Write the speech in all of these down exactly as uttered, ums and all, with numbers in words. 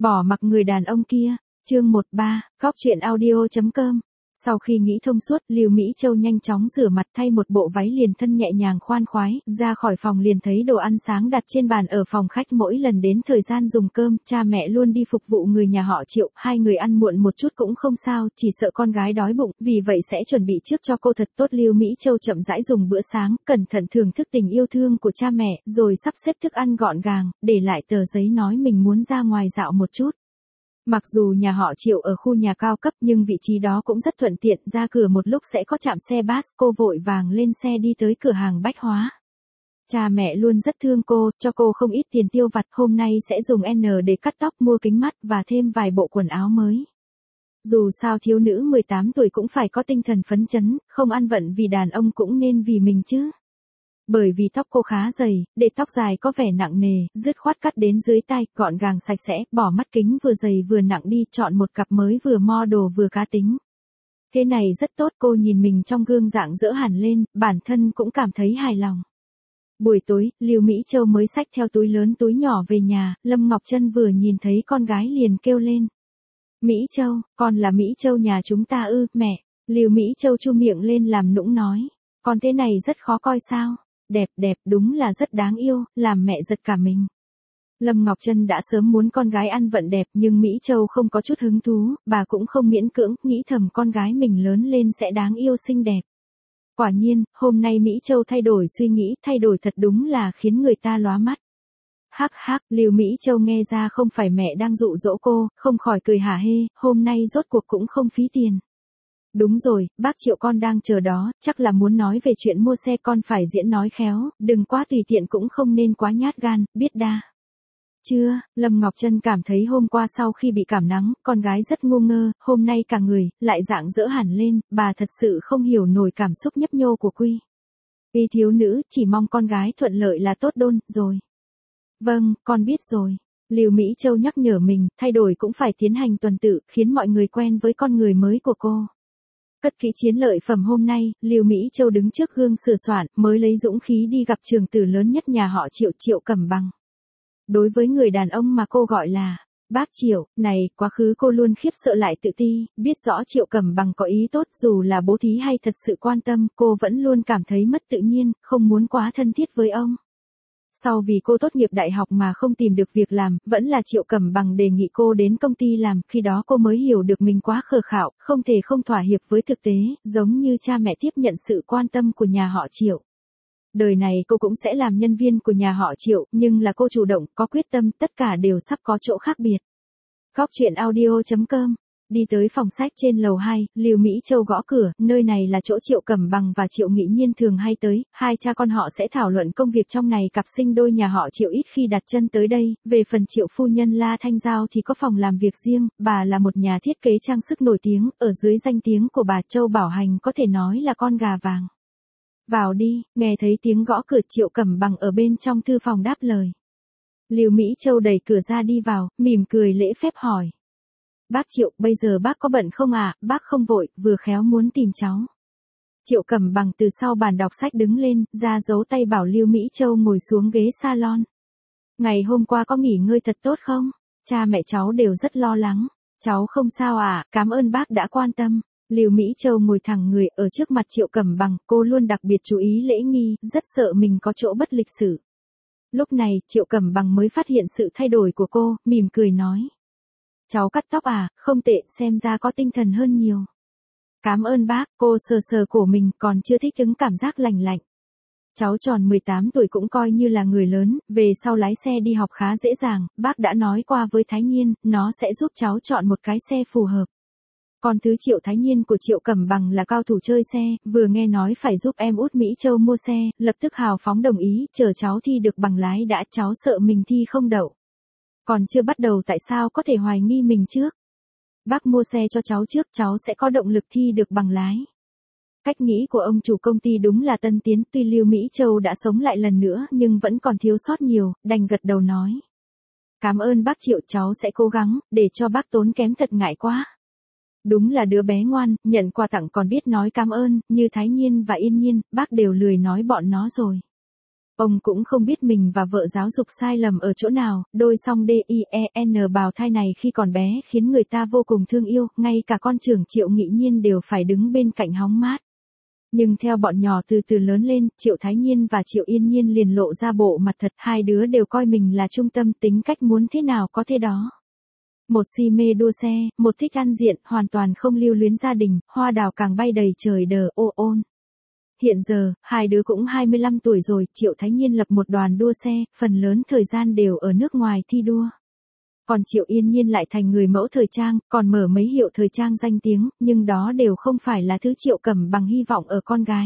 Bỏ mặc người đàn ông kia, chương một ba, góc truyện audio chấm com. Sau khi nghĩ thông suốt, Lưu Mỹ Châu nhanh chóng rửa mặt thay một bộ váy liền thân nhẹ nhàng khoan khoái, ra khỏi phòng liền thấy đồ ăn sáng đặt trên bàn ở phòng khách. Mỗi lần đến thời gian dùng cơm, cha mẹ luôn đi phục vụ người nhà họ Triệu, hai người ăn muộn một chút cũng không sao, chỉ sợ con gái đói bụng, vì vậy sẽ chuẩn bị trước cho cô thật tốt. Lưu Mỹ Châu chậm rãi dùng bữa sáng, cẩn thận thưởng thức tình yêu thương của cha mẹ, rồi sắp xếp thức ăn gọn gàng, để lại tờ giấy nói mình muốn ra ngoài dạo một chút. Mặc dù nhà họ Triệu ở khu nhà cao cấp nhưng vị trí đó cũng rất thuận tiện, ra cửa một lúc sẽ có trạm xe bus. Cô vội vàng lên xe đi tới cửa hàng bách hóa. Cha mẹ luôn rất thương cô, cho cô không ít tiền tiêu vặt, hôm nay sẽ dùng N để cắt tóc, mua kính mắt và thêm vài bộ quần áo mới. Dù sao thiếu nữ mười tám tuổi cũng phải có tinh thần phấn chấn, không ăn vận vì đàn ông cũng nên vì mình chứ. Bởi vì tóc cô khá dày, để tóc dài có vẻ nặng nề, dứt khoát cắt đến dưới tai, gọn gàng sạch sẽ, bỏ mắt kính vừa dày vừa nặng đi, chọn một cặp mới vừa model vừa cá tính. Thế này rất tốt, cô nhìn mình trong gương rạng rỡ hẳn lên, bản thân cũng cảm thấy hài lòng. Buổi tối, Lưu Mỹ Châu mới xách theo túi lớn túi nhỏ về nhà, Lâm Ngọc Trân vừa nhìn thấy con gái liền kêu lên. Mỹ Châu, con là Mỹ Châu nhà chúng ta ư, mẹ. Lưu Mỹ Châu chu miệng lên làm nũng nói. Con thế này rất khó coi sao? Đẹp đẹp, đúng là rất đáng yêu, làm mẹ giật cả mình. Lâm Ngọc Trân đã sớm muốn con gái ăn vận đẹp nhưng Mỹ Châu không có chút hứng thú, bà cũng không miễn cưỡng, nghĩ thầm con gái mình lớn lên sẽ đáng yêu xinh đẹp. Quả nhiên, hôm nay Mỹ Châu thay đổi suy nghĩ, thay đổi thật đúng là khiến người ta lóa mắt. Hắc hắc, Lưu Mỹ Châu nghe ra không phải mẹ đang dụ dỗ cô, không khỏi cười hả hê, hôm nay rốt cuộc cũng không phí tiền. Đúng rồi, bác Triệu con đang chờ đó, chắc là muốn nói về chuyện mua xe, con phải diễn nói khéo, đừng quá tùy tiện cũng không nên quá nhát gan, biết đa. Chưa, Lâm Ngọc Trân cảm thấy hôm qua sau khi bị cảm nắng, con gái rất ngu ngơ, hôm nay cả người, lại rạng rỡ hẳn lên, bà thật sự không hiểu nổi cảm xúc nhấp nhô của Quy. Y thiếu nữ, chỉ mong con gái thuận lợi là tốt đôn, rồi. Vâng, con biết rồi. Lưu Mỹ Châu nhắc nhở mình, thay đổi cũng phải tiến hành tuần tự, khiến mọi người quen với con người mới của cô. Cất kỹ chiến lợi phẩm hôm nay, Lưu Mỹ Châu đứng trước gương sửa soạn, mới lấy dũng khí đi gặp trường tử lớn nhất nhà họ Triệu, Triệu Cẩm Bằng. Đối với người đàn ông mà cô gọi là bác Triệu, này, quá khứ cô luôn khiếp sợ lại tự ti, biết rõ Triệu Cẩm Bằng có ý tốt, dù là bố thí hay thật sự quan tâm, cô vẫn luôn cảm thấy mất tự nhiên, không muốn quá thân thiết với ông. Sau vì cô tốt nghiệp đại học mà không tìm được việc làm, vẫn là Triệu Cẩm Bằng đề nghị cô đến công ty làm, khi đó cô mới hiểu được mình quá khờ khạo, không thể không thỏa hiệp với thực tế, giống như cha mẹ tiếp nhận sự quan tâm của nhà họ Triệu. Đời này cô cũng sẽ làm nhân viên của nhà họ Triệu, nhưng là cô chủ động, có quyết tâm, tất cả đều sắp có chỗ khác biệt. Góc truyện audio chấm com. Đi tới phòng sách trên lầu hai, Lưu Mỹ Châu gõ cửa, nơi này là chỗ Triệu Cẩm Bằng và Triệu Nghị Nhiên thường hay tới, hai cha con họ sẽ thảo luận công việc trong này. Cặp sinh đôi nhà họ Triệu ít khi đặt chân tới đây, về phần Triệu phu nhân La Thanh Giao thì có phòng làm việc riêng, bà là một nhà thiết kế trang sức nổi tiếng, ở dưới danh tiếng của bà Châu Bảo Hành có thể nói là con gà vàng. Vào đi, nghe thấy tiếng gõ cửa, Triệu Cẩm Bằng ở bên trong thư phòng đáp lời. Lưu Mỹ Châu đẩy cửa ra đi vào, mỉm cười lễ phép hỏi. Bác Triệu, bây giờ bác có bận không ạ? À? Bác không vội, vừa khéo muốn tìm cháu. Triệu Cẩm Bằng từ sau bàn đọc sách đứng lên, ra dấu tay bảo Lưu Mỹ Châu ngồi xuống ghế salon. Ngày hôm qua có nghỉ ngơi thật tốt không? Cha mẹ cháu đều rất lo lắng. Cháu không sao à, cảm ơn bác đã quan tâm. Lưu Mỹ Châu ngồi thẳng người ở trước mặt Triệu Cẩm Bằng, cô luôn đặc biệt chú ý lễ nghi, rất sợ mình có chỗ bất lịch sự. Lúc này, Triệu Cẩm Bằng mới phát hiện sự thay đổi của cô, mỉm cười nói. Cháu cắt tóc à, không tệ, xem ra có tinh thần hơn nhiều. Cảm ơn bác, cô sờ sờ cổ mình, còn chưa thích ứng cảm giác lành lạnh. Cháu tròn mười tám tuổi cũng coi như là người lớn, về sau lái xe đi học khá dễ dàng, bác đã nói qua với Thái Nhiên, nó sẽ giúp cháu chọn một cái xe phù hợp. Còn thứ Triệu Thái Nhiên của Triệu Cẩm Bằng là cao thủ chơi xe, vừa nghe nói phải giúp em út Mỹ Châu mua xe, lập tức hào phóng đồng ý, chờ cháu thi được bằng lái đã, cháu sợ mình thi không đậu. Còn chưa bắt đầu tại sao có thể hoài nghi mình trước? Bác mua xe cho cháu trước, cháu sẽ có động lực thi được bằng lái. Cách nghĩ của ông chủ công ty đúng là tân tiến, tuy Lưu Mỹ Châu đã sống lại lần nữa nhưng vẫn còn thiếu sót nhiều, đành gật đầu nói. Cảm ơn bác Triệu, cháu sẽ cố gắng, để cho bác tốn kém thật ngại quá. Đúng là đứa bé ngoan, nhận quà tặng còn biết nói cảm ơn, như Thái Nhiên và Yên Nhiên, bác đều lười nói bọn nó rồi. Ông cũng không biết mình và vợ giáo dục sai lầm ở chỗ nào, đôi song đê i e en bào thai này khi còn bé khiến người ta vô cùng thương yêu, ngay cả con trưởng Triệu Nghị Nhiên đều phải đứng bên cạnh hóng mát. Nhưng theo bọn nhỏ từ từ lớn lên, Triệu Thái Nhiên và Triệu Yên Nhiên liền lộ ra bộ mặt thật, hai đứa đều coi mình là trung tâm, tính cách muốn thế nào có thế đó. Một si mê đua xe, một thích ăn diện, hoàn toàn không lưu luyến gia đình, hoa đào càng bay đầy trời đờ ô ôn. Hiện giờ, hai đứa cũng hai mươi lăm tuổi rồi, Triệu Thái Nhiên lập một đoàn đua xe, phần lớn thời gian đều ở nước ngoài thi đua. Còn Triệu Yên Nhiên lại thành người mẫu thời trang, còn mở mấy hiệu thời trang danh tiếng, nhưng đó đều không phải là thứ Triệu Cẩm Bằng hy vọng ở con gái.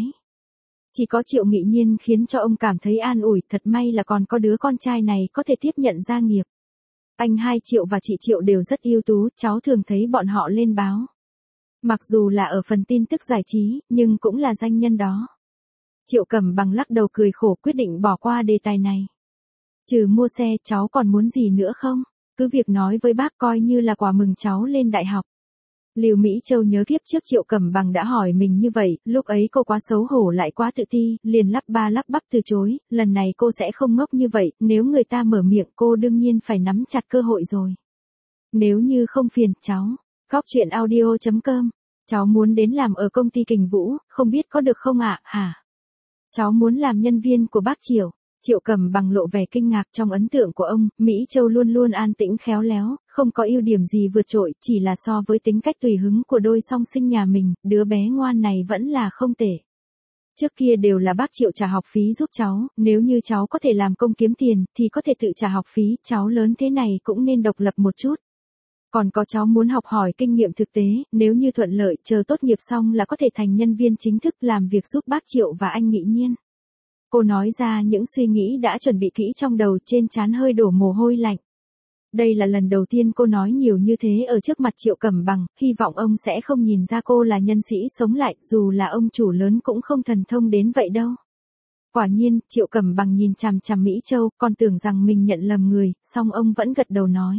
Chỉ có Triệu Nghị Nhiên khiến cho ông cảm thấy an ủi, thật may là còn có đứa con trai này có thể tiếp nhận gia nghiệp. Anh hai Triệu và chị Triệu đều rất ưu tú, cháu thường thấy bọn họ lên báo. Mặc dù là ở phần tin tức giải trí, nhưng cũng là danh nhân đó. Triệu Cẩm Bằng lắc đầu cười khổ, quyết định bỏ qua đề tài này. Trừ mua xe, cháu còn muốn gì nữa không? Cứ việc nói với bác, coi như là quà mừng cháu lên đại học. Lưu Mỹ Châu nhớ kiếp trước Triệu Cẩm Bằng đã hỏi mình như vậy, lúc ấy cô quá xấu hổ lại quá tự ti, liền lắp ba lắp bắp từ chối, lần này cô sẽ không ngốc như vậy, nếu người ta mở miệng cô đương nhiên phải nắm chặt cơ hội rồi. Nếu như không phiền, cháu. Góc chuyện audio chấm com. Cháu muốn đến làm ở công ty Kình Vũ, không biết có được không ạ, hả? Cháu muốn làm nhân viên của bác Triệu. Triệu Cẩm Bằng lộ vẻ kinh ngạc, trong ấn tượng của ông, Mỹ Châu luôn luôn an tĩnh khéo léo, không có ưu điểm gì vượt trội, chỉ là so với tính cách tùy hứng của đôi song sinh nhà mình, đứa bé ngoan này vẫn là không tệ. Trước kia đều là bác Triệu trả học phí giúp cháu, nếu như cháu có thể làm công kiếm tiền, thì có thể tự trả học phí, cháu lớn thế này cũng nên độc lập một chút. Còn có cháu muốn học hỏi kinh nghiệm thực tế, nếu như thuận lợi, chờ tốt nghiệp xong là có thể thành nhân viên chính thức làm việc giúp bác Triệu và anh Nghị Nhiên. Cô nói ra những suy nghĩ đã chuẩn bị kỹ trong đầu, trên trán hơi đổ mồ hôi lạnh. Đây là lần đầu tiên cô nói nhiều như thế ở trước mặt Triệu Cẩm Bằng, hy vọng ông sẽ không nhìn ra cô là nhân sĩ sống lại, dù là ông chủ lớn cũng không thần thông đến vậy đâu. Quả nhiên, Triệu Cẩm Bằng nhìn chằm chằm Mỹ Châu, còn tưởng rằng mình nhận lầm người, song ông vẫn gật đầu nói.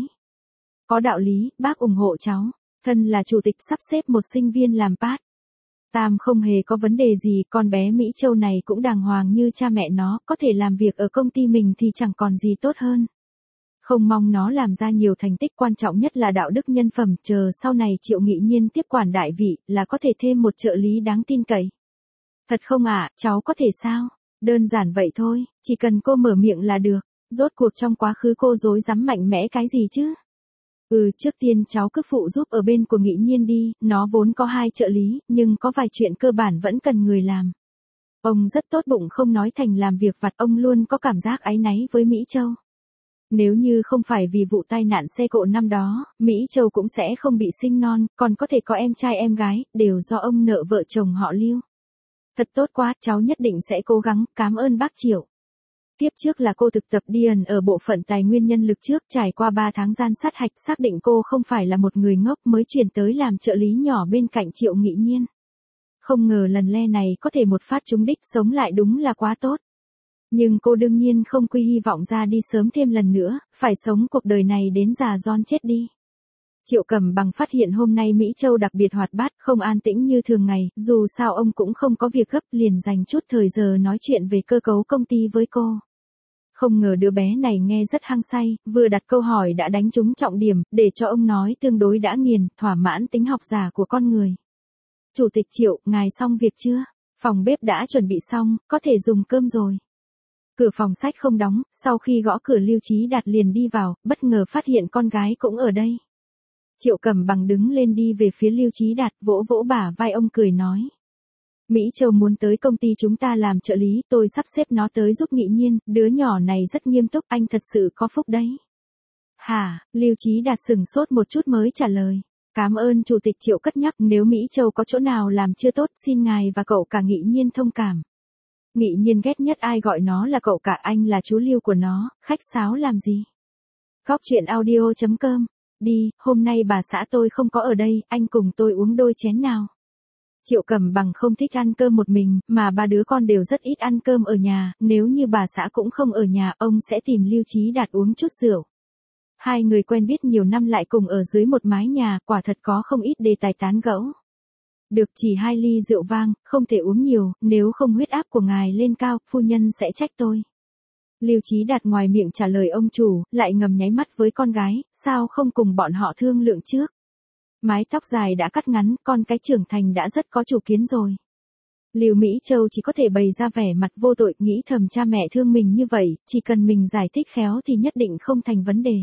Có đạo lý, bác ủng hộ cháu, thân là chủ tịch sắp xếp một sinh viên làm part. Tam không hề có vấn đề gì, con bé Mỹ Châu này cũng đàng hoàng như cha mẹ nó, có thể làm việc ở công ty mình thì chẳng còn gì tốt hơn. Không mong nó làm ra nhiều thành tích, quan trọng nhất là đạo đức nhân phẩm, chờ sau này Triệu Nghị Nhiên tiếp quản đại vị, là có thể thêm một trợ lý đáng tin cậy. Thật không ạ, à, cháu có thể sao? Đơn giản vậy thôi, chỉ cần cô mở miệng là được, rốt cuộc trong quá khứ cô dối dám mạnh mẽ cái gì chứ? Ừ, trước tiên cháu cứ phụ giúp ở bên của Nghị Nhiên đi, nó vốn có hai trợ lý, nhưng có vài chuyện cơ bản vẫn cần người làm. Ông rất tốt bụng, không nói thành làm việc vặt, ông luôn có cảm giác áy náy với Mỹ Châu. Nếu như không phải vì vụ tai nạn xe cộ năm đó, Mỹ Châu cũng sẽ không bị sinh non, còn có thể có em trai em gái, đều do ông nợ vợ chồng họ Lưu. Thật tốt quá, cháu nhất định sẽ cố gắng, cảm ơn bác Triệu. Tiếp trước là cô thực tập điền ở bộ phận tài nguyên nhân lực trước, trải qua ba tháng gian sát hạch, xác định cô không phải là một người ngốc, mới chuyển tới làm trợ lý nhỏ bên cạnh Triệu Nghị Nhiên. Không ngờ lần le này có thể một phát trúng đích, sống lại đúng là quá tốt. Nhưng cô đương nhiên không quy hy vọng ra đi sớm thêm lần nữa, phải sống cuộc đời này đến già giòn chết đi. Triệu Cẩm Bằng phát hiện hôm nay Mỹ Châu đặc biệt hoạt bát, không an tĩnh như thường ngày, dù sao ông cũng không có việc gấp, liền dành chút thời giờ nói chuyện về cơ cấu công ty với cô. Không ngờ đứa bé này nghe rất hăng say, vừa đặt câu hỏi đã đánh trúng trọng điểm, để cho ông nói tương đối đã nghiền, thỏa mãn tính học giả của con người. Chủ tịch Triệu, ngài xong việc chưa? Phòng bếp đã chuẩn bị xong, có thể dùng cơm rồi. Cửa phòng sách không đóng, sau khi gõ cửa Lưu Chí Đạt liền đi vào, bất ngờ phát hiện con gái cũng ở đây. Triệu Cẩm Bằng đứng lên đi về phía Lưu Chí Đạt, vỗ vỗ bả vai ông cười nói. Mỹ Châu muốn tới công ty chúng ta làm trợ lý, tôi sắp xếp nó tới giúp Nghị Nhiên, đứa nhỏ này rất nghiêm túc, anh thật sự có phúc đấy. Hả, Lưu Chí Đạt sừng sốt một chút mới trả lời. Cảm ơn Chủ tịch Triệu cất nhắc, nếu Mỹ Châu có chỗ nào làm chưa tốt, xin ngài và cậu cả Nghị Nhiên thông cảm. Nghị Nhiên ghét nhất ai gọi nó là cậu cả, anh là chú Lưu của nó, khách sáo làm gì. Góc chuyện audio chấm com. Đi, hôm nay bà xã tôi không có ở đây, anh cùng tôi uống đôi chén nào. Triệu Cẩm Bằng không thích ăn cơm một mình, mà ba đứa con đều rất ít ăn cơm ở nhà, nếu như bà xã cũng không ở nhà, ông sẽ tìm Lưu Chí Đạt uống chút rượu. Hai người quen biết nhiều năm lại cùng ở dưới một mái nhà, quả thật có không ít đề tài tán gẫu. Được, chỉ hai ly rượu vang, không thể uống nhiều, nếu không huyết áp của ngài lên cao, phu nhân sẽ trách tôi. Lưu Chí Đạt ngoài miệng trả lời ông chủ, lại ngầm nháy mắt với con gái, sao không cùng bọn họ thương lượng trước. Mái tóc dài đã cắt ngắn, con cái trưởng thành đã rất có chủ kiến rồi. Lưu Mỹ Châu chỉ có thể bày ra vẻ mặt vô tội, nghĩ thầm cha mẹ thương mình như vậy, chỉ cần mình giải thích khéo thì nhất định không thành vấn đề.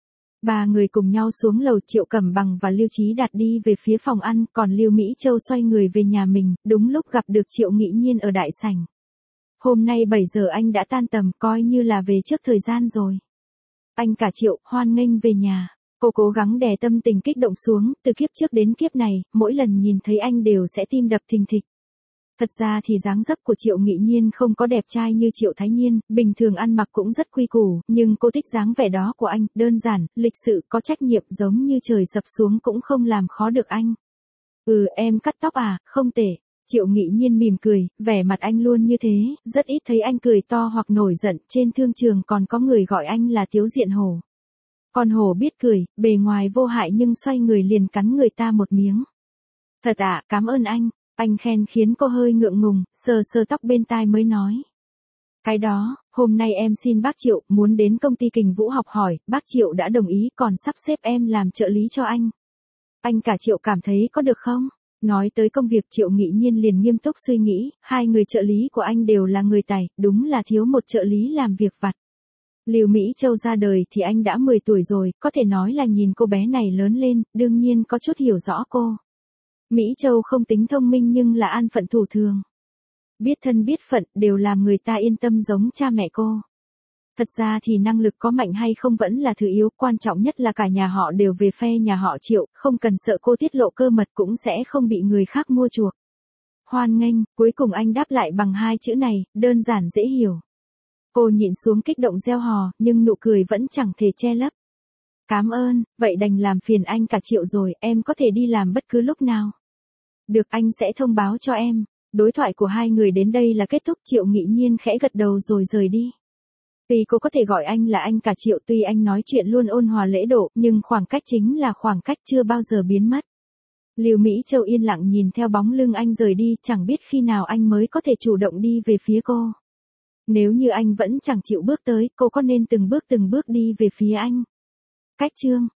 Ba người cùng nhau xuống lầu, Triệu Cẩm Bằng và Lưu Chí Đạt đi về phía phòng ăn, còn Lưu Mỹ Châu xoay người về nhà mình, đúng lúc gặp được Triệu Nghị Nhiên ở đại sảnh. Hôm nay bảy giờ anh đã tan tầm, coi như là về trước thời gian rồi. Anh cả Triệu, hoan nghênh về nhà. Cô cố gắng đè tâm tình kích động xuống, từ kiếp trước đến kiếp này, mỗi lần nhìn thấy anh đều sẽ tim đập thình thịch. Thật ra thì dáng dấp của Triệu Nghị Nhiên không có đẹp trai như Triệu Thái Nhiên, bình thường ăn mặc cũng rất quy củ, nhưng cô thích dáng vẻ đó của anh, đơn giản, lịch sự, có trách nhiệm, giống như trời sập xuống cũng không làm khó được anh. Ừ, em cắt tóc à, không tệ. Triệu Nghị Nhiên mỉm cười, vẻ mặt anh luôn như thế, rất ít thấy anh cười to hoặc nổi giận, trên thương trường còn có người gọi anh là Tiếu Diện Hổ. Con hổ biết cười, bề ngoài vô hại nhưng xoay người liền cắn người ta một miếng. Thật ạ, à, cảm ơn anh. Anh khen khiến cô hơi ngượng ngùng, sờ sờ tóc bên tai mới nói. Cái đó, hôm nay em xin bác Triệu, muốn đến công ty Kình Vũ học hỏi, bác Triệu đã đồng ý còn sắp xếp em làm trợ lý cho anh. Anh cả Triệu cảm thấy có được không? Nói tới công việc, Triệu Nghị Nhiên liền nghiêm túc suy nghĩ, hai người trợ lý của anh đều là người tài, đúng là thiếu một trợ lý làm việc vặt. Lưu Mỹ Châu ra đời thì anh đã mười tuổi rồi, có thể nói là nhìn cô bé này lớn lên, đương nhiên có chút hiểu rõ cô. Mỹ Châu không tính thông minh nhưng là an phận thủ thường. Biết thân biết phận, đều làm người ta yên tâm giống cha mẹ cô. Thật ra thì năng lực có mạnh hay không vẫn là thứ yếu, quan trọng nhất là cả nhà họ đều về phe nhà họ Triệu, không cần sợ cô tiết lộ cơ mật cũng sẽ không bị người khác mua chuộc. Hoan nghênh, cuối cùng anh đáp lại bằng hai chữ này, đơn giản dễ hiểu. Cô nhịn xuống kích động reo hò, nhưng nụ cười vẫn chẳng thể che lấp. Cảm ơn, vậy đành làm phiền anh cả Triệu rồi, em có thể đi làm bất cứ lúc nào. Được, anh sẽ thông báo cho em. Đối thoại của hai người đến đây là kết thúc. Triệu Nghị Nhiên khẽ gật đầu rồi rời đi. Vì cô có thể gọi anh là anh cả Triệu, tuy anh nói chuyện luôn ôn hòa lễ độ, nhưng khoảng cách chính là khoảng cách chưa bao giờ biến mất. Lưu Mỹ Châu yên lặng nhìn theo bóng lưng anh rời đi, chẳng biết khi nào anh mới có thể chủ động đi về phía cô. Nếu như anh vẫn chẳng chịu bước tới, cô có nên từng bước từng bước đi về phía anh? Cách chương